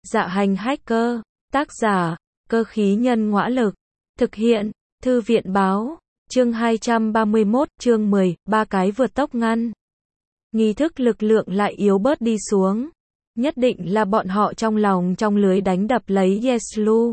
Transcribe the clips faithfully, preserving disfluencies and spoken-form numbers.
Dạ hành hacker, tác giả, cơ khí nhân ngõa lực, thực hiện, thư viện báo, chương hai trăm ba mươi mốt, chương mười, ba cái vượt tốc ngăn. Nghi thức lực lượng lại yếu bớt đi xuống. Nhất định là bọn họ trong lòng trong lưới đánh đập lấy Yeslu.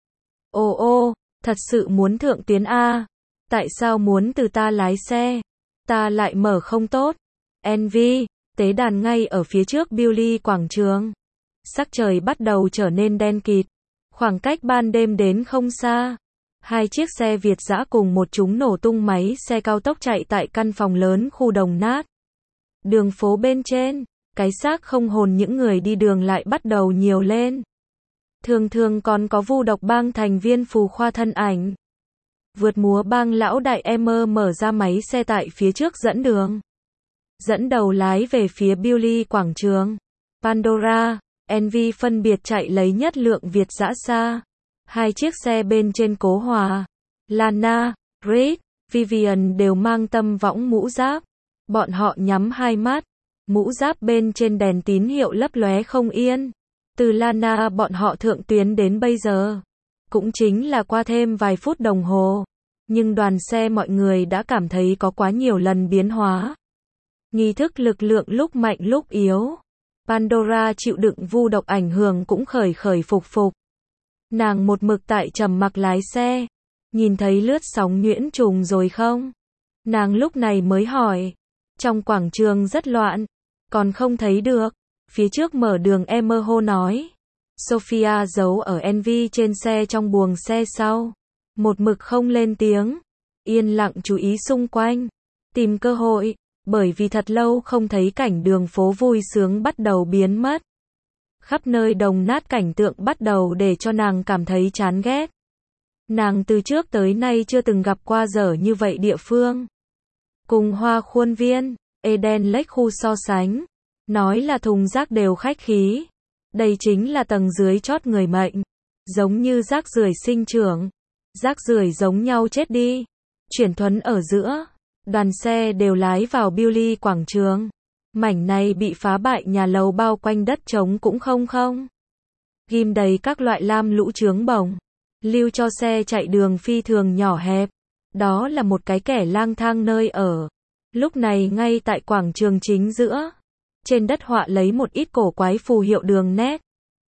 Ô ô, thật sự muốn thượng tuyến A. Tại sao muốn từ ta lái xe? Ta lại mở không tốt. Envy, tế đàn ngay ở phía trước Billy quảng trường. Sắc trời bắt đầu trở nên đen kịt. Khoảng cách ban đêm đến không xa. Hai chiếc xe Việt dã cùng một chúng nổ tung máy xe cao tốc chạy tại căn phòng lớn khu đồng nát. Đường phố bên trên, cái xác không hồn những người đi đường lại bắt đầu nhiều lên. Thường thường còn có Vu Độc Bang thành viên phù khoa thân ảnh. Vượt múa bang lão đại em mở ra máy xe tại phía trước dẫn đường. Dẫn đầu lái về phía Billy quảng trường. Pandora, Envy phân biệt chạy lấy nhất lượng Việt dã xa. Hai chiếc xe bên trên Cố Hòa, Lana, Reed, Vivian đều mang tâm võng mũ giáp. Bọn họ nhắm hai mắt. Mũ giáp bên trên đèn tín hiệu lấp lóe không yên. Từ Lana bọn họ thượng tuyến đến bây giờ. Cũng chính là qua thêm vài phút đồng hồ. Nhưng đoàn xe mọi người đã cảm thấy có quá nhiều lần biến hóa. Nghi thức lực lượng lúc mạnh lúc yếu. Pandora chịu đựng vu độc ảnh hưởng cũng khởi khởi phục phục. Nàng một mực tại trầm mặc lái xe. Nhìn thấy lướt sóng nhuyễn trùng rồi không? Nàng lúc này mới hỏi. Trong quảng trường rất loạn. Còn không thấy được. Phía trước mở đường em hô nói. Sophia giấu ở Envy trên xe trong buồng xe sau. Một mực không lên tiếng. Yên lặng chú ý xung quanh. Tìm cơ hội. Bởi vì thật lâu không thấy cảnh đường phố vui sướng bắt đầu biến mất. Khắp nơi đồng nát cảnh tượng bắt đầu để cho nàng cảm thấy chán ghét. Nàng từ trước tới nay chưa từng gặp qua dở như vậy địa phương. Cùng Hoa Khuôn Viên, Eden Lake khu so sánh. Nói là thùng rác đều khách khí. Đây chính là tầng dưới chót người mệnh. Giống như rác rưởi sinh trưởng. Rác rưởi giống nhau chết đi. Chuyển thuấn ở giữa. Đoàn xe đều lái vào Billy quảng trường. Mảnh này bị phá bại nhà lầu bao quanh đất trống cũng không không. Ghim đầy các loại lam lũ chướng bổng. Lưu cho xe chạy đường phi thường nhỏ hẹp. Đó là một cái kẻ lang thang nơi ở. Lúc này ngay tại quảng trường chính giữa. Trên đất họa lấy một ít cổ quái phù hiệu đường nét.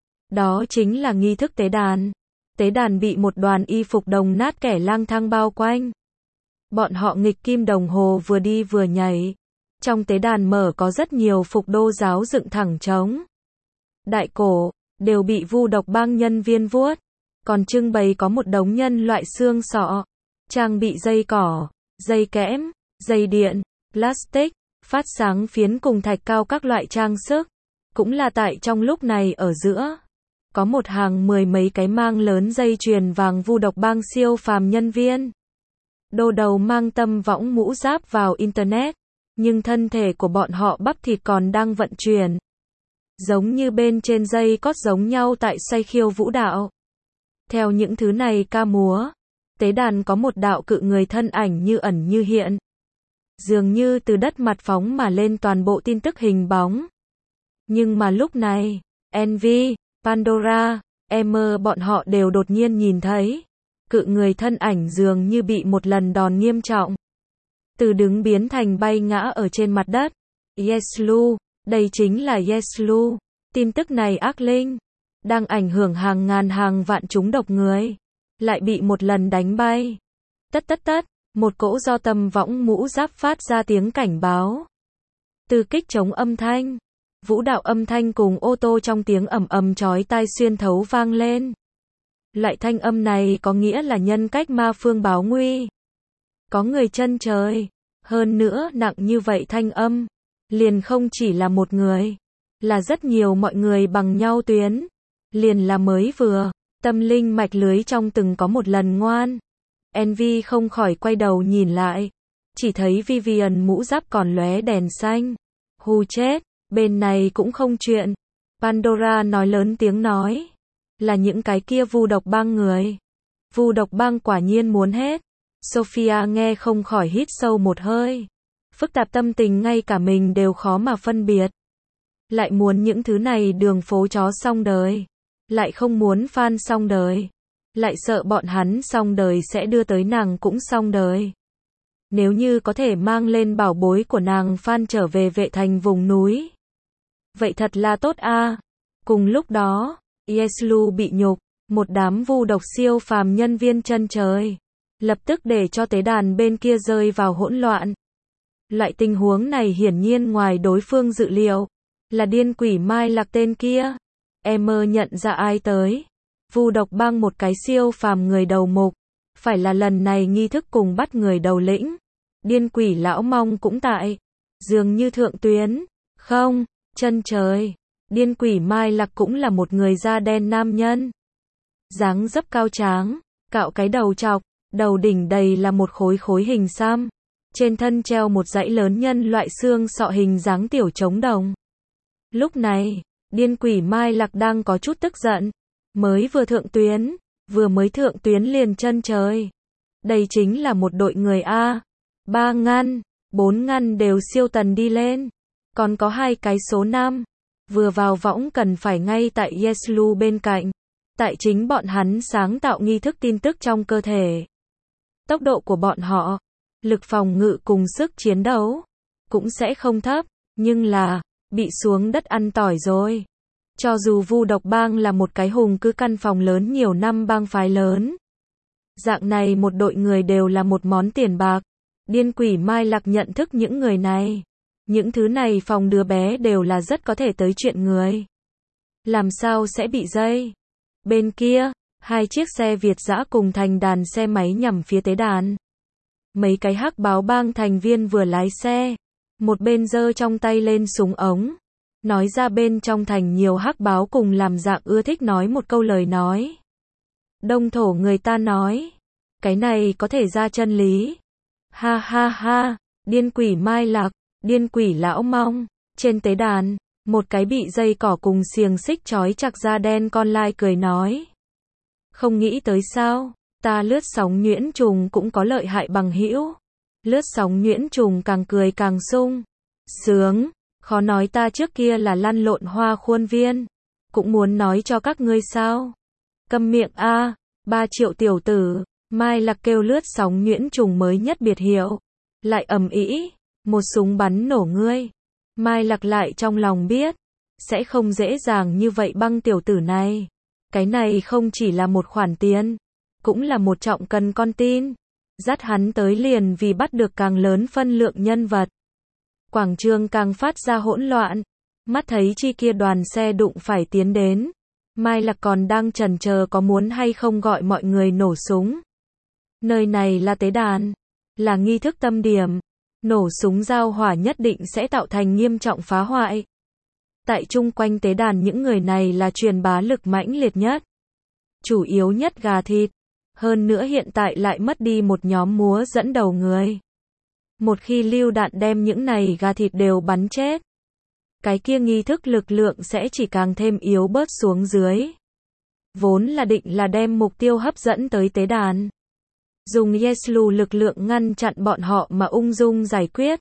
Đó chính là nghi thức tế đàn. Tế đàn bị một đoàn y phục đồng nát kẻ lang thang bao quanh. Bọn họ nghịch kim đồng hồ vừa đi vừa nhảy. Trong tế đàn mở có rất nhiều phục đô giáo dựng thẳng trống. Đại cổ, đều bị Vu Độc Bang nhân viên vuốt. Còn trưng bày có một đống nhân loại xương sọ. Trang bị dây cỏ, dây kẽm, dây điện, plastic, phát sáng phiến cùng thạch cao các loại trang sức. Cũng là tại trong lúc này ở giữa. Có một hàng mười mấy cái mang lớn dây chuyền vàng Vu Độc Bang siêu phàm nhân viên. Đô đầu mang tâm võng mũ giáp vào Internet. Nhưng thân thể của bọn họ bắp thịt còn đang vận chuyển. Giống như bên trên dây cót giống nhau tại xoay khiêu vũ đạo. Theo những thứ này ca múa. Tế đàn có một đạo cự người thân ảnh như ẩn như hiện. Dường như từ đất mặt phóng mà lên toàn bộ tin tức hình bóng. Nhưng mà lúc này, Envy, Pandora, Emmer bọn họ đều đột nhiên nhìn thấy. Cự người thân ảnh dường như bị một lần đòn nghiêm trọng. Từ đứng biến thành bay ngã ở trên mặt đất. Yeslu, đây chính là Yeslu. Tin tức này ác linh. Đang ảnh hưởng hàng ngàn hàng vạn chúng độc người. Lại bị một lần đánh bay. Tất tất tất, một cỗ do tâm võng mũ giáp phát ra tiếng cảnh báo. Từ kích chống âm thanh. Vũ đạo âm thanh cùng ô tô trong tiếng ầm ầm chói tai xuyên thấu vang lên. Loại thanh âm này có nghĩa là nhân cách ma phương báo nguy. Có người chân trời. Hơn nữa nặng như vậy thanh âm. Liền không chỉ là một người. Là rất nhiều mọi người bằng nhau tuyến. Liền là mới vừa. Tâm linh mạch lưới trong từng có một lần ngoan. Envy không khỏi quay đầu nhìn lại. Chỉ thấy Vivian mũ giáp còn lóe đèn xanh. Hù chết. Bên này cũng không chuyện. Pandora nói lớn tiếng nói. Là những cái kia Vu Độc Bang người. Vu Độc Bang quả nhiên muốn hết. Sophia nghe không khỏi hít sâu một hơi. Phức tạp tâm tình ngay cả mình đều khó mà phân biệt. Lại muốn những thứ này đường phố chó xong đời. lại không muốn Phan xong đời, lại sợ bọn hắn xong đời sẽ đưa tới nàng cũng xong đời. Nếu như có thể mang lên bảo bối của nàng Phan trở về Vệ Thành vùng núi, vậy thật là tốt a. Cùng lúc đó, Yeslu bị nhục, một đám vu độc siêu phàm nhân viên chân trời, lập tức để cho tế đàn bên kia rơi vào hỗn loạn. Loại tình huống này hiển nhiên ngoài đối phương dự liệu, là điên quỷ Mai Lạc tên kia. Em mơ nhận ra ai tới. Vu độc bang một cái siêu phàm người đầu mục, phải là lần này nghi thức cùng bắt người đầu lĩnh. Điên quỷ lão mong cũng tại, dường như thượng tuyến, không, chân trời. Điên quỷ Mai Lạc cũng là một người da đen nam nhân, dáng dấp cao tráng, cạo cái đầu chọc, đầu đỉnh đầy là một khối khối hình xăm, trên thân treo một dãy lớn nhân loại xương sọ hình dáng tiểu trống đồng. Lúc này, điên quỷ Mai Lạc đang có chút tức giận, mới vừa thượng tuyến, vừa mới thượng tuyến liền chân trời. Đây chính là một đội người A, ba ngăn, bốn ngăn đều siêu tần đi lên, còn có hai cái số năm, vừa vào võng cần phải ngay tại Yeslu bên cạnh, tại chính bọn hắn sáng tạo nghi thức tin tức trong cơ thể. Tốc độ của bọn họ, lực phòng ngự cùng sức chiến đấu, cũng sẽ không thấp, nhưng là, bị xuống đất ăn tỏi rồi. Cho dù Vu độc bang là một cái hùng cứ căn phòng lớn nhiều năm bang phái lớn, dạng này một đội người đều là một món tiền bạc. Điên quỷ Mai Lạc nhận thức những người này. Những thứ này phòng đứa bé đều là rất có thể tới chuyện người. Làm sao sẽ bị dây? Bên kia, hai chiếc xe Việt dã cùng thành đàn xe máy nhằm phía tế đàn. Mấy cái hắc báo bang thành viên vừa lái xe, một bên giơ trong tay lên súng ống, nói ra bên trong thành nhiều hắc báo cùng làm dạng ưa thích nói một câu lời nói. Đông thổ người ta nói, cái này có thể ra chân lý. Ha ha ha, điên quỷ Mai Lạc, điên quỷ lão mong. Trên tế đàn, một cái bị dây cỏ cùng xiềng xích trói chặt da đen con lai cười nói. Không nghĩ tới sao, ta lướt sóng nhuyễn trùng cũng có lợi hại bằng hữu. Lướt sóng nhuyễn trùng càng cười càng sung sướng, khó nói ta trước kia là lăn lộn hoa khuôn viên, cũng muốn nói cho các ngươi sao. Câm miệng a, ba triệu tiểu tử. Mai Lạc kêu lướt sóng nhuyễn trùng mới nhất biệt hiệu, lại ầm ĩ, một súng bắn nổ ngươi. Mai Lạc lại trong lòng biết, sẽ không dễ dàng như vậy băng tiểu tử này. Cái này không chỉ là một khoản tiền, cũng là một trọng cần con tin. Dắt hắn tới liền vì bắt được càng lớn phân lượng nhân vật. Quảng trường càng phát ra hỗn loạn, mắt thấy chi kia đoàn xe đụng phải tiến đến. Mai Lạc còn đang chần chờ có muốn hay không gọi mọi người nổ súng. Nơi này là tế đàn, là nghi thức tâm điểm, nổ súng giao hỏa nhất định sẽ tạo thành nghiêm trọng phá hoại. Tại chung quanh tế đàn những người này là truyền bá lực mãnh liệt nhất, chủ yếu nhất gà thịt, hơn nữa hiện tại lại mất đi một nhóm múa dẫn đầu người. Một khi lưu đạn đem những này gà thịt đều bắn chết, cái kia nghi thức lực lượng sẽ chỉ càng thêm yếu bớt xuống dưới. Vốn là định là đem mục tiêu hấp dẫn tới tế đàn, dùng Yeslu lực lượng ngăn chặn bọn họ mà ung dung giải quyết.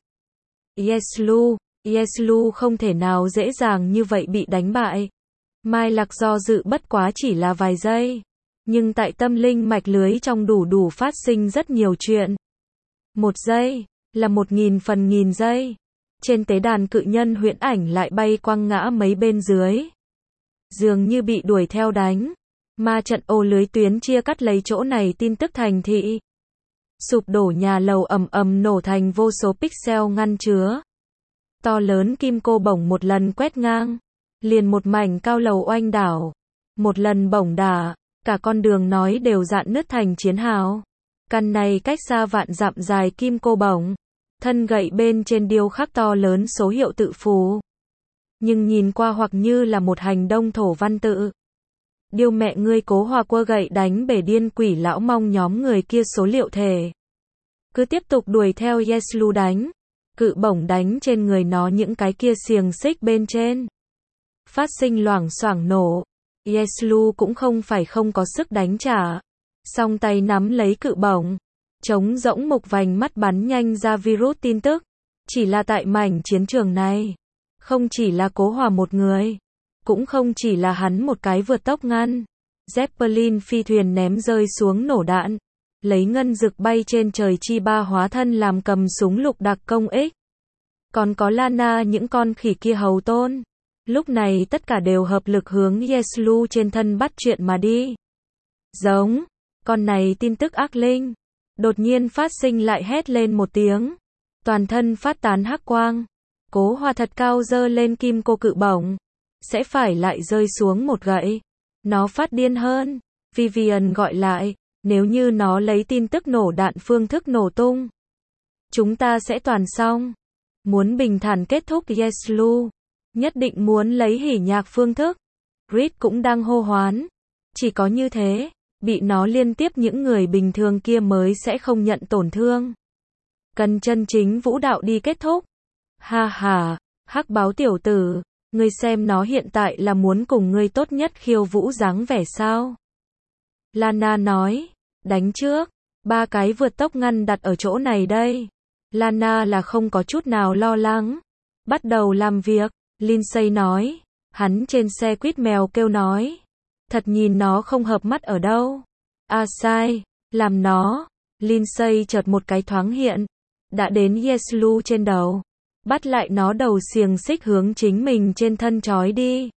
Yeslu, Yeslu không thể nào dễ dàng như vậy bị đánh bại. Mai Lạc do dự bất quá chỉ là vài giây, nhưng tại tâm linh mạch lưới trong đủ đủ phát sinh rất nhiều chuyện. Một giây, là một nghìn phần nghìn giây. Trên tế đàn cự nhân huyễn ảnh lại bay quăng ngã mấy bên dưới. Dường như bị đuổi theo đánh. Ma trận ô lưới tuyến chia cắt lấy chỗ này tin tức thành thị. Sụp đổ nhà lầu ầm ầm nổ thành vô số pixel ngăn chứa. To lớn kim cô bổng một lần quét ngang. Liền một mảnh cao lầu oanh đảo. Một lần bổng đả, cả con đường nói đều dạn nứt thành chiến hào. Căn này cách xa vạn dặm dài kim cô bổng. Thân gậy bên trên điêu khắc to lớn số hiệu tự phù. Nhưng nhìn qua hoặc như là một hành đông thổ văn tự. Điêu mẹ ngươi cố hòa quơ gậy đánh bể điên quỷ lão mong nhóm người kia số liệu thể. Cứ tiếp tục đuổi theo Yeslu đánh. Cự bổng đánh trên người nó những cái kia xiềng xích bên trên. Phát sinh loảng xoảng nổ. Yeslu cũng không phải không có sức đánh trả. Song tay nắm lấy cự bổng. Trống rỗng mục vành mắt bắn nhanh ra virus tin tức. Chỉ là tại mảnh chiến trường này. Không chỉ là cố hòa một người. Cũng không chỉ là hắn một cái vượt tốc ngăn. Zeppelin phi thuyền ném rơi xuống nổ đạn. Lấy ngân dực bay trên trời chi ba hóa thân làm cầm súng lục đặc công ích. Còn có Lana những con khỉ kia hầu tôn. Lúc này tất cả đều hợp lực hướng Yeslu trên thân bắt chuyện mà đi. Giống. Con này tin tức ác linh. Đột nhiên phát sinh lại hét lên một tiếng. Toàn thân phát tán hắc quang. Cố Hòa thật cao giơ lên kim cô cự bổng. Sẽ phải lại rơi xuống một gậy. Nó phát điên hơn. Vivian gọi lại. Nếu như nó lấy tin tức nổ đạn phương thức nổ tung. Chúng ta sẽ toàn xong. Muốn bình thản kết thúc Yeslu. Nhất định muốn lấy hỉ nhạc phương thức. Reed cũng đang hô hoán. Chỉ có như thế. Bị nó liên tiếp những người bình thường kia mới sẽ không nhận tổn thương. Cần chân chính vũ đạo đi kết thúc. Ha ha, hắc báo tiểu tử, ngươi xem nó hiện tại là muốn cùng ngươi tốt nhất khiêu vũ dáng vẻ sao? Lana nói, đánh trước, ba cái vượt tốc ngăn đặt ở chỗ này đây. Lana là không có chút nào lo lắng. Bắt đầu làm việc, Lindsay nói, hắn trên xe quýt mèo kêu nói. Thật nhìn nó không hợp mắt ở đâu. À sai, làm nó. Lindsay chợt một cái thoáng hiện. Đã đến Yeslu trên đầu. Bắt lại nó đầu xiềng xích hướng chính mình trên thân trói đi.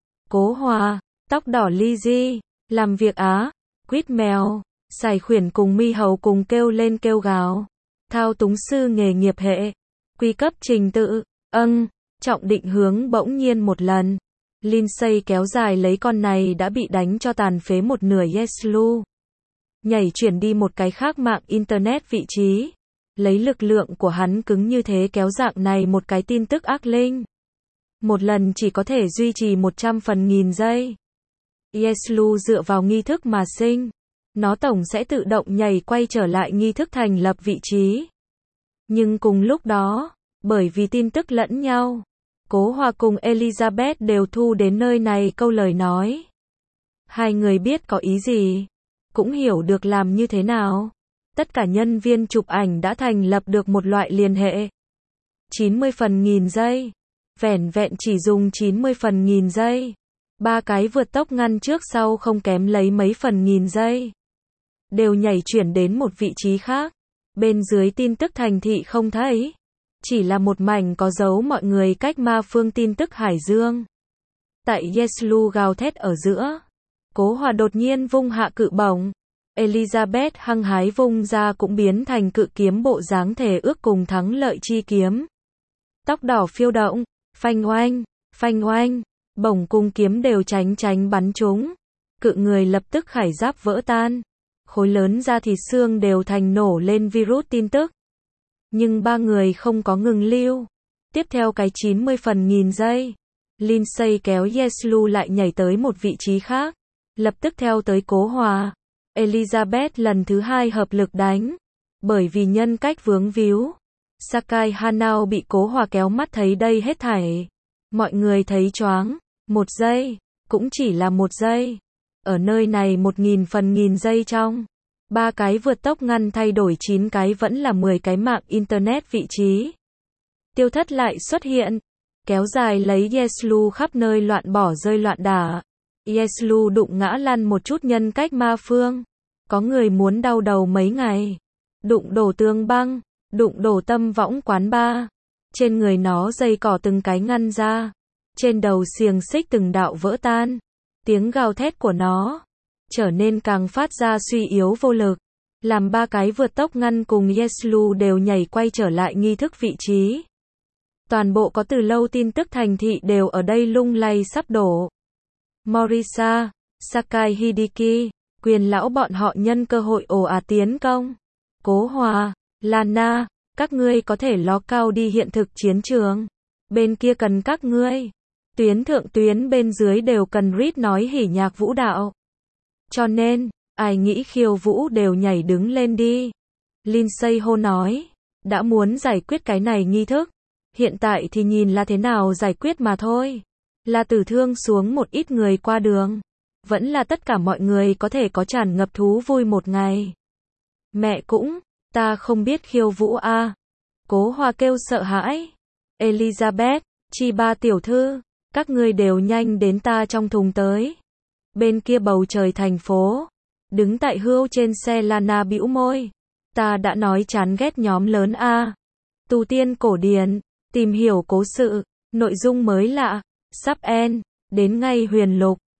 Cố Hòa, tóc đỏ Lizzie, làm việc á. Quýt mèo, Sài Khuyển cùng Mi Hầu cùng kêu lên kêu gào. Thao túng sư nghề nghiệp hệ. Quy cấp trình tự, âng, trọng định hướng bỗng nhiên một lần. Lindsay kéo dài lấy con này đã bị đánh cho tàn phế một nửa Yeslu. Nhảy chuyển đi một cái khác mạng internet vị trí. Lấy lực lượng của hắn cứng như thế kéo dạng này một cái tin tức ác linh. Một lần chỉ có thể duy trì một trăm phần nghìn giây. Yeslu dựa vào nghi thức mà sinh. Nó tổng sẽ tự động nhảy quay trở lại nghi thức thành lập vị trí. Nhưng cùng lúc đó, bởi vì tin tức lẫn nhau, Cố Hòa cùng Elizabeth đều thu đến nơi này câu lời nói. Hai người biết có ý gì, cũng hiểu được làm như thế nào. Tất cả nhân viên chụp ảnh đã thành lập được một loại liên hệ. chín mươi phần nghìn giây. Vẻn vẹn chỉ dùng chín mươi phần nghìn giây. Ba cái vượt tốc ngăn trước sau không kém lấy mấy phần nghìn giây. Đều nhảy chuyển đến một vị trí khác. Bên dưới tin tức thành thị không thấy. Chỉ là một mảnh có dấu mọi người cách ma phương tin tức Hải Dương. Tại Yeslu gào thét ở giữa. Cố Hòa đột nhiên vung hạ cự bổng. Elizabeth hăng hái vung ra cũng biến thành cự kiếm bộ dáng thể ước cùng thắng lợi chi kiếm. Tóc đỏ phiêu động, phanh oanh, phanh oanh, bổng cùng kiếm đều tránh tránh bắn trúng. Cự người lập tức khải giáp vỡ tan. Khối lớn da thịt xương đều thành nổ lên virus tin tức. Nhưng ba người không có ngừng lưu. Tiếp theo cái chín mươi phần nghìn giây. Lindsay kéo Yeslu lại nhảy tới một vị trí khác. Lập tức theo tới Cố Hòa. Elizabeth lần thứ hai hợp lực đánh. Bởi vì nhân cách vướng víu. Sakai Hanao bị Cố Hòa kéo mắt thấy đây hết thảy. Mọi người thấy choáng. Một giây. Cũng chỉ là một giây. Ở nơi này một nghìn phần nghìn giây trong. Ba cái vượt tốc ngăn thay đổi chín cái vẫn là mười cái mạng internet vị trí. Tiêu thất lại xuất hiện. Kéo dài lấy Yeslu khắp nơi loạn bỏ rơi loạn đả. Yeslu đụng ngã lăn một chút nhân cách ma phương. Có người muốn đau đầu mấy ngày. Đụng đổ tường băng. Đụng đổ tâm võng quán ba. Trên người nó dây cỏ từng cái ngăn ra. Trên đầu xiềng xích từng đạo vỡ tan. Tiếng gào thét của nó trở nên càng phát ra suy yếu vô lực. Làm ba cái vượt tốc ngăn cùng Yeslu đều nhảy quay trở lại nghi thức vị trí. Toàn bộ có từ lâu tin tức thành thị đều ở đây lung lay sắp đổ. Morisa, Sakai Hideki, quyền lão bọn họ nhân cơ hội ồ ạt tiến công. Cố Hòa, Lana, các ngươi có thể ló cao đi hiện thực chiến trường. Bên kia cần các ngươi. Tuyến thượng tuyến bên dưới đều cần Reed nói hỉ nhạc vũ đạo. Cho nên, ai nghĩ khiêu vũ đều nhảy đứng lên đi. Lindsay hô nói, đã muốn giải quyết cái này nghi thức. Hiện tại thì nhìn là thế nào giải quyết mà thôi. Là tử thương xuống một ít người qua đường. Vẫn là tất cả mọi người có thể có tràn ngập thú vui một ngày. Mẹ cũng, ta không biết khiêu vũ a. Cố Hòa kêu sợ hãi. Elizabeth, chi ba tiểu thư, Các ngươi đều nhanh đến ta trong thùng tới. Bên kia bầu trời thành phố. Đứng tại hưu trên xe Lana bĩu môi. Ta đã nói chán ghét nhóm lớn A. Tu tiên cổ điển. Tìm hiểu cố sự. Nội dung mới lạ. Sắp end. Đến ngay huyền lục.